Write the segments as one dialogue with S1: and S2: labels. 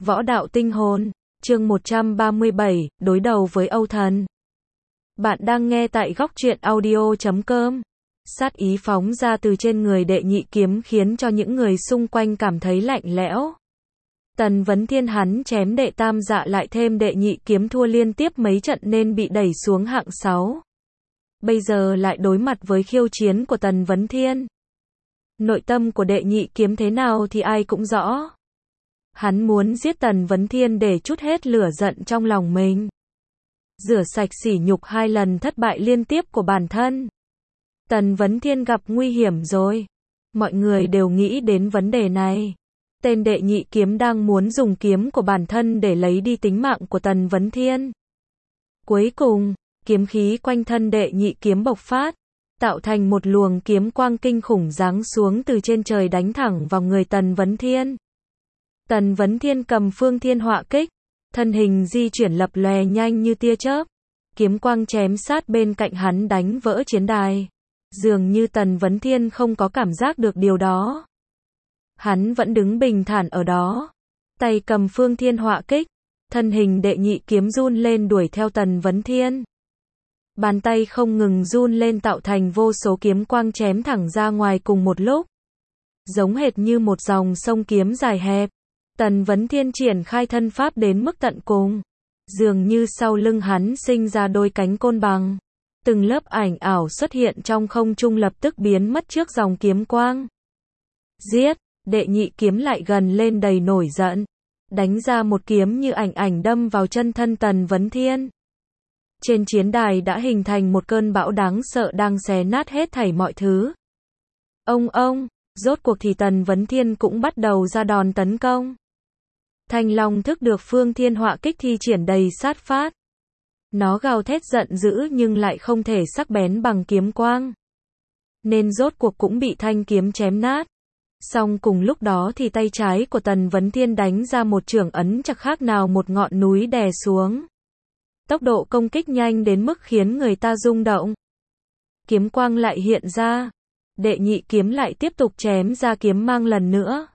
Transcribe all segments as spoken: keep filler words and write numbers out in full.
S1: Võ đạo tinh hồn, chương một trăm ba mươi bảy, đối đầu với Âu Thần. Bạn đang nghe tại góc truyện audio chấm com. Sát ý phóng ra từ trên người đệ nhị kiếm khiến cho những người xung quanh cảm thấy lạnh lẽo. Tần Vấn Thiên hắn chém đệ tam dạ lại thêm đệ nhị kiếm thua liên tiếp mấy trận nên bị đẩy xuống hạng sáu. Bây giờ lại đối mặt với khiêu chiến của Tần Vấn Thiên. Nội tâm của đệ nhị kiếm thế nào thì ai cũng rõ. Hắn muốn giết Tần Vấn Thiên để trút hết lửa giận trong lòng mình. Rửa sạch sỉ nhục hai lần thất bại liên tiếp của bản thân. Tần Vấn Thiên gặp nguy hiểm rồi. Mọi người đều nghĩ đến vấn đề này. Tên đệ nhị kiếm đang muốn dùng kiếm của bản thân để lấy đi tính mạng của Tần Vấn Thiên. Cuối cùng, kiếm khí quanh thân đệ nhị kiếm bộc phát, tạo thành một luồng kiếm quang kinh khủng giáng xuống từ trên trời đánh thẳng vào người Tần Vấn Thiên. Tần Vấn Thiên cầm phương thiên họa kích, thân hình di chuyển lập lòe nhanh như tia chớp, kiếm quang chém sát bên cạnh hắn đánh vỡ chiến đài. Dường như Tần Vấn Thiên không có cảm giác được điều đó. Hắn vẫn đứng bình thản ở đó, tay cầm phương thiên họa kích, thân hình đệ nhị kiếm run lên đuổi theo Tần Vấn Thiên. Bàn tay không ngừng run lên tạo thành vô số kiếm quang chém thẳng ra ngoài cùng một lúc. Giống hệt như một dòng sông kiếm dài hẹp. Tần Vấn Thiên triển khai thân pháp đến mức tận cùng. Dường như sau lưng hắn sinh ra đôi cánh côn bằng. Từng lớp ảnh ảo xuất hiện trong không trung lập tức biến mất trước dòng kiếm quang. Giết, đệ nhị kiếm lại gần lên đầy nổi giận. Đánh ra một kiếm như ảnh ảnh đâm vào chân thân Tần Vấn Thiên. Trên chiến đài đã hình thành một cơn bão đáng sợ đang xé nát hết thảy mọi thứ. Ông ông, rốt cuộc thì Tần Vấn Thiên cũng bắt đầu ra đòn tấn công. Thanh Long thức được phương thiên họa kích thi triển đầy sát phát. Nó gào thét giận dữ nhưng lại không thể sắc bén bằng kiếm quang. Nên rốt cuộc cũng bị thanh kiếm chém nát. Song cùng lúc đó thì tay trái của Tần Vấn Thiên đánh ra một chưởng ấn chẳng khác nào một ngọn núi đè xuống. Tốc độ công kích nhanh đến mức khiến người ta rung động. Kiếm quang lại hiện ra. Đệ nhị kiếm lại tiếp tục chém ra kiếm mang lần nữa.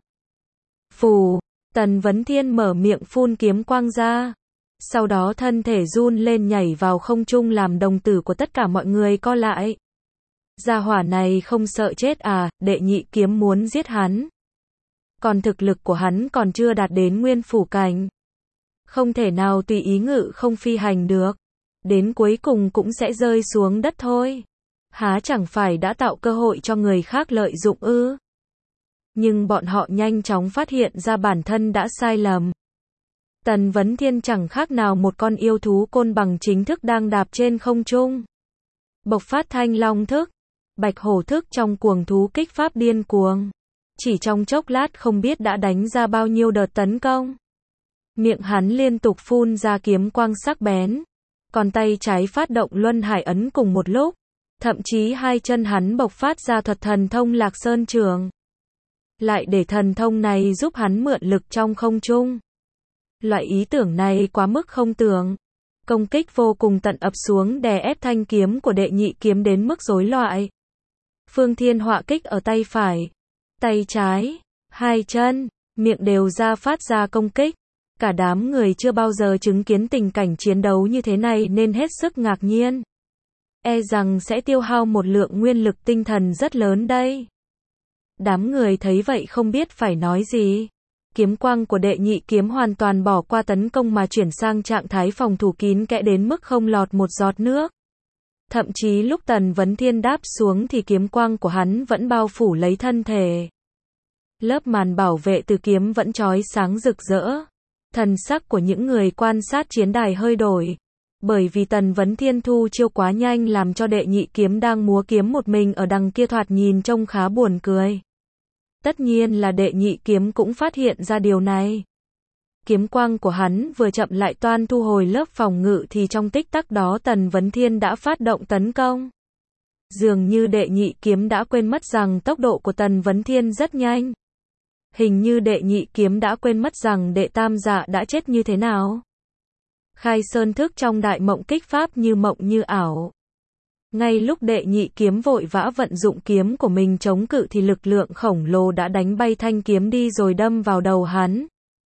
S1: Phù, Tần Vấn Thiên mở miệng phun kiếm quang ra. Sau đó thân thể run lên nhảy vào không trung làm đồng tử của tất cả mọi người co lại. Gia hỏa này không sợ chết à, đệ nhị kiếm muốn giết hắn. Còn thực lực của hắn còn chưa đạt đến nguyên phủ cảnh. Không thể nào tùy ý ngự không phi hành được. Đến cuối cùng cũng sẽ rơi xuống đất thôi. Há chẳng phải đã tạo cơ hội cho người khác lợi dụng ư? Nhưng bọn họ nhanh chóng phát hiện ra bản thân đã sai lầm. Tần Vấn Thiên chẳng khác nào một con yêu thú côn bằng chính thức đang đạp trên không trung. Bộc phát Thanh Long thức, Bạch Hổ thức trong cuồng thú kích pháp điên cuồng. Chỉ trong chốc lát không biết đã đánh ra bao nhiêu đợt tấn công. Miệng hắn liên tục phun ra kiếm quang sắc bén. Còn tay trái phát động Luân Hải ấn cùng một lúc. Thậm chí hai chân hắn bộc phát ra thuật thần thông Lạc Sơn Trường. Lại để thần thông này giúp hắn mượn lực trong không trung. Loại ý tưởng này quá mức không tưởng. Công kích vô cùng tận ập xuống đè ép thanh kiếm của đệ nhị kiếm đến mức rối loạn. Phương thiên họa kích ở tay phải, tay trái, hai chân, miệng đều ra phát ra công kích. Cả đám người chưa bao giờ chứng kiến tình cảnh chiến đấu như thế này nên hết sức ngạc nhiên. E rằng sẽ tiêu hao một lượng nguyên lực tinh thần rất lớn đây. Đám người thấy vậy không biết phải nói gì. Kiếm quang của đệ nhị kiếm hoàn toàn bỏ qua tấn công mà chuyển sang trạng thái phòng thủ kín kẽ đến mức không lọt một giọt nước. Thậm chí lúc Tần Vấn Thiên đáp xuống thì kiếm quang của hắn vẫn bao phủ lấy thân thể. Lớp màn bảo vệ từ kiếm vẫn chói sáng rực rỡ. Thần sắc của những người quan sát chiến đài hơi đổi. Bởi vì Tần Vấn Thiên thu chiêu quá nhanh làm cho đệ nhị kiếm đang múa kiếm một mình ở đằng kia thoạt nhìn trông khá buồn cười. Tất nhiên là đệ nhị kiếm cũng phát hiện ra điều này. Kiếm quang của hắn vừa chậm lại toan thu hồi lớp phòng ngự thì trong tích tắc đó Tần Vấn Thiên đã phát động tấn công. Dường như đệ nhị kiếm đã quên mất rằng tốc độ của Tần Vấn Thiên rất nhanh. Hình như đệ nhị kiếm đã quên mất rằng đệ tam dạ đã chết như thế nào. Khai sơn thức trong đại mộng kích pháp như mộng như ảo. Ngay lúc đệ nhị kiếm vội vã vận dụng kiếm của mình chống cự thì lực lượng khổng lồ đã đánh bay thanh kiếm đi rồi đâm vào đầu hắn.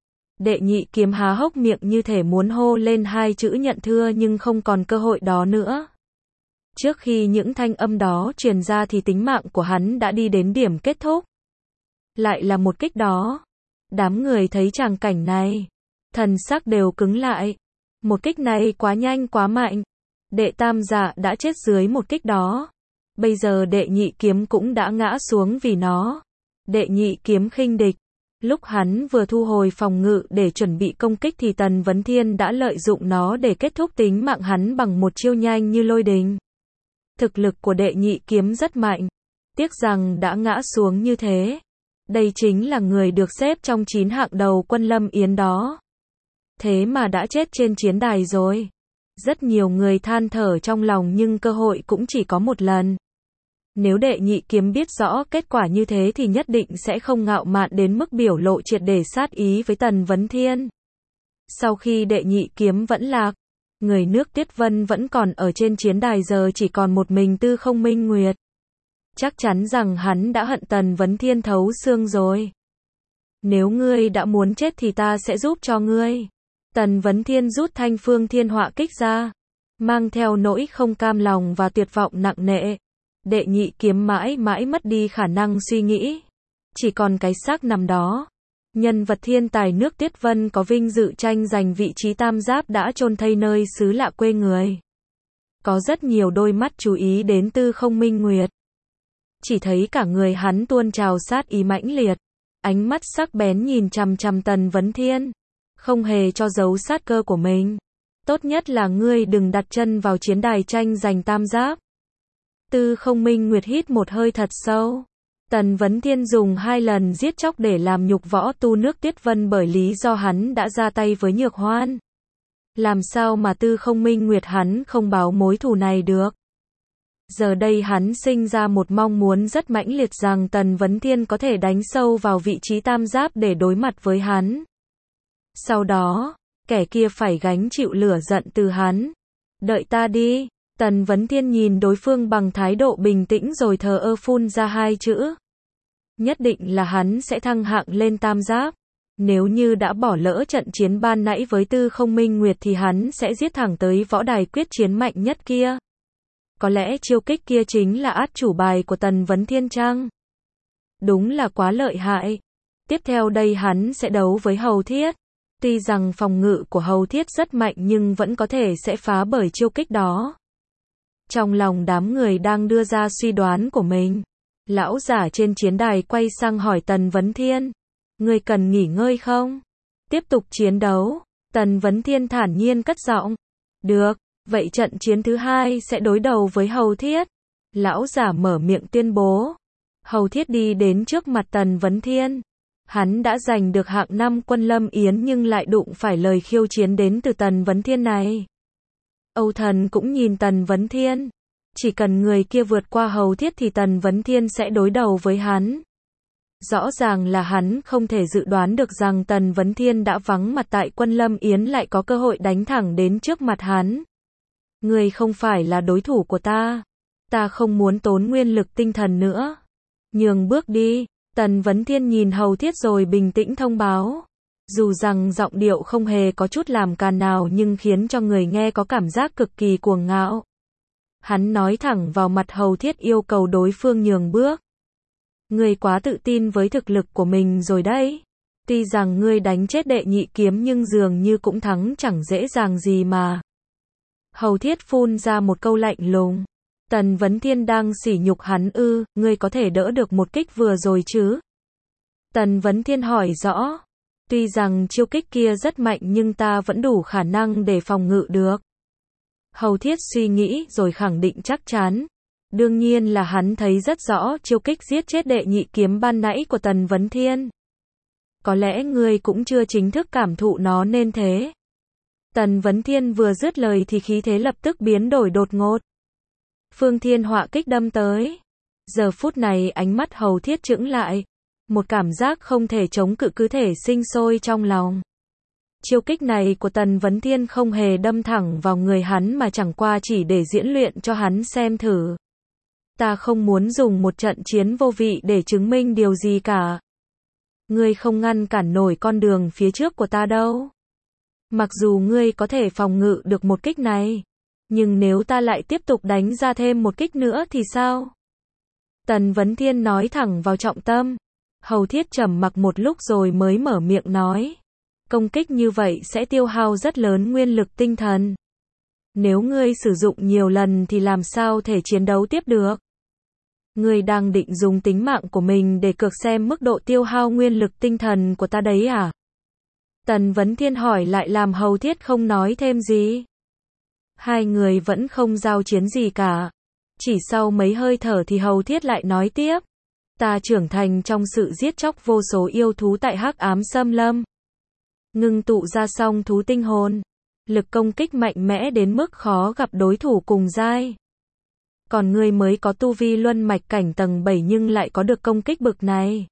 S1: Đệ nhị kiếm há hốc miệng như thể muốn hô lên hai chữ nhận thua nhưng không còn cơ hội đó nữa. Trước khi những thanh âm đó truyền ra thì tính mạng của hắn đã đi đến điểm kết thúc. Lại là một kích đó. Đám người thấy tràng cảnh này, thần sắc đều cứng lại. Một kích này quá nhanh quá mạnh. Đệ tam dạ đã chết dưới một kích đó. Bây giờ đệ nhị kiếm cũng đã ngã xuống vì nó. Đệ nhị kiếm khinh địch. Lúc hắn vừa thu hồi phòng ngự để chuẩn bị công kích thì Tần Vấn Thiên đã lợi dụng nó để kết thúc tính mạng hắn bằng một chiêu nhanh như lôi đình. Thực lực của đệ nhị kiếm rất mạnh. Tiếc rằng đã ngã xuống như thế. Đây chính là người được xếp trong chín hạng đầu quân Lâm Yến đó. Thế mà đã chết trên chiến đài rồi. Rất nhiều người than thở trong lòng nhưng cơ hội cũng chỉ có một lần. Nếu đệ nhị kiếm biết rõ kết quả như thế thì nhất định sẽ không ngạo mạn đến mức biểu lộ triệt để sát ý với Tần Vấn Thiên. Sau khi đệ nhị kiếm vẫn lạc, người nước Tuyết Vân vẫn còn ở trên chiến đài, giờ chỉ còn một mình Tư Không Minh Nguyệt. Chắc chắn rằng hắn đã hận Tần Vấn Thiên thấu xương rồi. Nếu ngươi đã muốn chết thì ta sẽ giúp cho ngươi. Tần Vấn Thiên rút thanh Phương Thiên Họa kích ra, mang theo nỗi không cam lòng và tuyệt vọng nặng nề. Đệ nhị kiếm mãi mãi mất đi khả năng suy nghĩ. Chỉ còn cái xác nằm đó. Nhân vật thiên tài nước Tuyết Vân có vinh dự tranh giành vị trí tam giáp đã chôn thây nơi xứ lạ quê người. Có rất nhiều đôi mắt chú ý đến Tư Không Minh Nguyệt. Chỉ thấy cả người hắn tuôn trào sát ý mãnh liệt. Ánh mắt sắc bén nhìn chằm chằm Tần Vấn Thiên. Không hề cho giấu sát cơ của mình. Tốt nhất là ngươi đừng đặt chân vào chiến đài tranh giành tam giáp. Tư Không Minh Nguyệt hít một hơi thật sâu. Tần Vấn Thiên dùng hai lần giết chóc để làm nhục võ tu nước Tuyết Vân bởi lý do hắn đã ra tay với Nhược Hoan. Làm sao mà Tư Không Minh Nguyệt hắn không báo mối thù này được. Giờ đây hắn sinh ra một mong muốn rất mãnh liệt rằng Tần Vấn Thiên có thể đánh sâu vào vị trí tam giáp để đối mặt với hắn. Sau đó, kẻ kia phải gánh chịu lửa giận từ hắn. Đợi ta đi. Tần Vấn Thiên nhìn đối phương bằng thái độ bình tĩnh rồi thờ ơ phun ra hai chữ. Nhất định là hắn sẽ thăng hạng lên tam giáp. Nếu như đã bỏ lỡ trận chiến ban nãy với Tư Không Minh Nguyệt thì hắn sẽ giết thẳng tới võ đài quyết chiến mạnh nhất kia. Có lẽ chiêu kích kia chính là át chủ bài của Tần Vấn Thiên chăng? Đúng là quá lợi hại. Tiếp theo đây hắn sẽ đấu với Hầu Thiết. Tuy rằng phòng ngự của Hầu Thiết rất mạnh nhưng vẫn có thể sẽ phá bởi chiêu kích đó. Trong lòng đám người đang đưa ra suy đoán của mình, lão giả trên chiến đài quay sang hỏi Tần Vấn Thiên. Ngươi cần nghỉ ngơi không? Tiếp tục chiến đấu. Tần Vấn Thiên thản nhiên cất giọng. Được, vậy trận chiến thứ hai sẽ đối đầu với Hầu Thiết. Lão giả mở miệng tuyên bố. Hầu Thiết đi đến trước mặt Tần Vấn Thiên. Hắn đã giành được hạng năm quân Lâm Yến nhưng lại đụng phải lời khiêu chiến đến từ Tần Vấn Thiên này. Âu Thần cũng nhìn Tần Vấn Thiên. Chỉ cần người kia vượt qua Hầu Thiết thì Tần Vấn Thiên sẽ đối đầu với hắn. Rõ ràng là hắn không thể dự đoán được rằng Tần Vấn Thiên đã vắng mặt tại quân Lâm Yến lại có cơ hội đánh thẳng đến trước mặt hắn. Người không phải là đối thủ của ta. Ta không muốn tốn nguyên lực tinh thần nữa. Nhường bước đi. Tần Vấn Thiên nhìn Hầu Thiết rồi bình tĩnh thông báo. Dù rằng giọng điệu không hề có chút làm càn nào nhưng khiến cho người nghe có cảm giác cực kỳ cuồng ngạo. Hắn nói thẳng vào mặt Hầu Thiết yêu cầu đối phương nhường bước. Ngươi quá tự tin với thực lực của mình rồi đấy. Tuy rằng ngươi đánh chết đệ nhị kiếm nhưng dường như cũng thắng chẳng dễ dàng gì mà. Hầu Thiết phun ra một câu lạnh lùng. Tần Vấn Thiên đang sỉ nhục hắn ư, ngươi có thể đỡ được một kích vừa rồi chứ? Tần Vấn Thiên hỏi rõ. Tuy rằng chiêu kích kia rất mạnh nhưng ta vẫn đủ khả năng để phòng ngự được. Hầu Thiết suy nghĩ rồi khẳng định chắc chắn. Đương nhiên là hắn thấy rất rõ chiêu kích giết chết đệ nhị kiếm ban nãy của Tần Vấn Thiên. Có lẽ ngươi cũng chưa chính thức cảm thụ nó nên thế. Tần Vấn Thiên vừa dứt lời thì khí thế lập tức biến đổi đột ngột. Phương Thiên Họa kích đâm tới. Giờ phút này ánh mắt Hầu Thiết chững lại. Một cảm giác không thể chống cự cứ thể sinh sôi trong lòng. Chiêu kích này của Tần Vấn Thiên không hề đâm thẳng vào người hắn mà chẳng qua chỉ để diễn luyện cho hắn xem thử. Ta không muốn dùng một trận chiến vô vị để chứng minh điều gì cả. Ngươi không ngăn cản nổi con đường phía trước của ta đâu. Mặc dù ngươi có thể phòng ngự được một kích này, nhưng nếu ta lại tiếp tục đánh ra thêm một kích nữa thì sao? Tần Vấn Thiên nói thẳng vào trọng tâm. Hầu Thiết trầm mặc một lúc rồi mới mở miệng nói. Công kích như vậy sẽ tiêu hao rất lớn nguyên lực tinh thần. Nếu ngươi sử dụng nhiều lần thì làm sao thể chiến đấu tiếp được? Ngươi đang định dùng tính mạng của mình để cược xem mức độ tiêu hao nguyên lực tinh thần của ta đấy à? Tần Vấn Thiên hỏi lại làm Hầu Thiết không nói thêm gì. Hai người vẫn không giao chiến gì cả. Chỉ sau mấy hơi thở thì Hầu Thiết lại nói tiếp. Ta trưởng thành trong sự giết chóc vô số yêu thú tại Hắc Ám Xâm Lâm. Ngưng tụ ra song thú tinh hồn. Lực công kích mạnh mẽ đến mức khó gặp đối thủ cùng giai. Còn ngươi mới có tu vi luân mạch cảnh tầng bảy nhưng lại có được công kích bực này.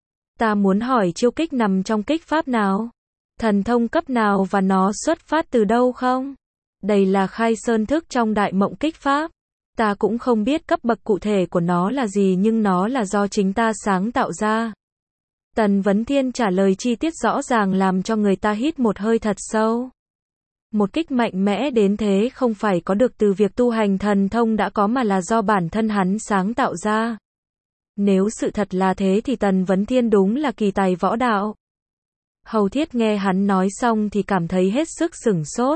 S1: Ta muốn hỏi chiêu kích nằm trong kích pháp nào? Thần thông cấp nào và nó xuất phát từ đâu không? Đây là khai sơn thức trong đại mộng kích pháp. Ta cũng không biết cấp bậc cụ thể của nó là gì nhưng nó là do chính ta sáng tạo ra. Tần Vấn Thiên trả lời chi tiết rõ ràng làm cho người ta hít một hơi thật sâu. Một kích mạnh mẽ đến thế không phải có được từ việc tu hành thần thông đã có mà là do bản thân hắn sáng tạo ra. Nếu sự thật là thế thì Tần Vấn Thiên đúng là kỳ tài võ đạo. Hầu Thiết nghe hắn nói xong thì cảm thấy hết sức sửng sốt.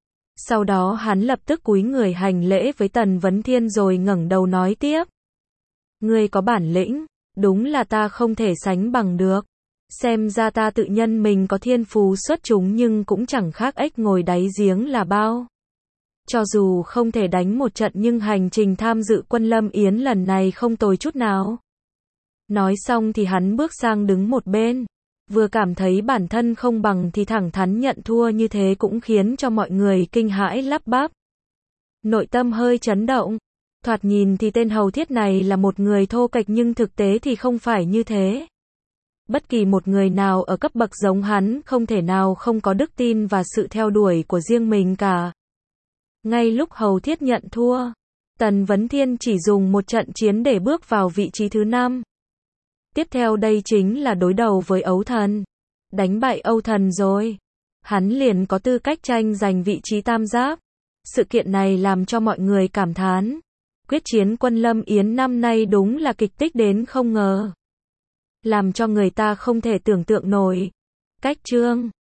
S1: Sau đó hắn lập tức cúi người hành lễ với Tần Vấn Thiên rồi ngẩng đầu nói tiếp. Ngươi có bản lĩnh, đúng là ta không thể sánh bằng được. Xem ra ta tự nhân mình có thiên phú xuất chúng nhưng cũng chẳng khác ếch ngồi đáy giếng là bao. Cho dù không thể đánh một trận nhưng hành trình tham dự Quân Lâm Yến lần này không tồi chút nào. Nói xong thì hắn bước sang đứng một bên. Vừa cảm thấy bản thân không bằng thì thẳng thắn nhận thua như thế cũng khiến cho mọi người kinh hãi lắp bắp. Nội tâm hơi chấn động. Thoạt nhìn thì tên Hầu Thiết này là một người thô kệch nhưng thực tế thì không phải như thế. Bất kỳ một người nào ở cấp bậc giống hắn không thể nào không có đức tin và sự theo đuổi của riêng mình cả. Ngay lúc Hầu Thiết nhận thua, Tần Vấn Thiên chỉ dùng một trận chiến để bước vào vị trí thứ năm. Tiếp theo đây chính là đối đầu với Ấu Thần. Đánh bại Âu Thần rồi, hắn liền có tư cách tranh giành vị trí tam giáp. Sự kiện này làm cho mọi người cảm thán. Quyết chiến Quân Lâm Yến năm nay đúng là kịch tích đến không ngờ. Làm cho người ta không thể tưởng tượng nổi. Cách chương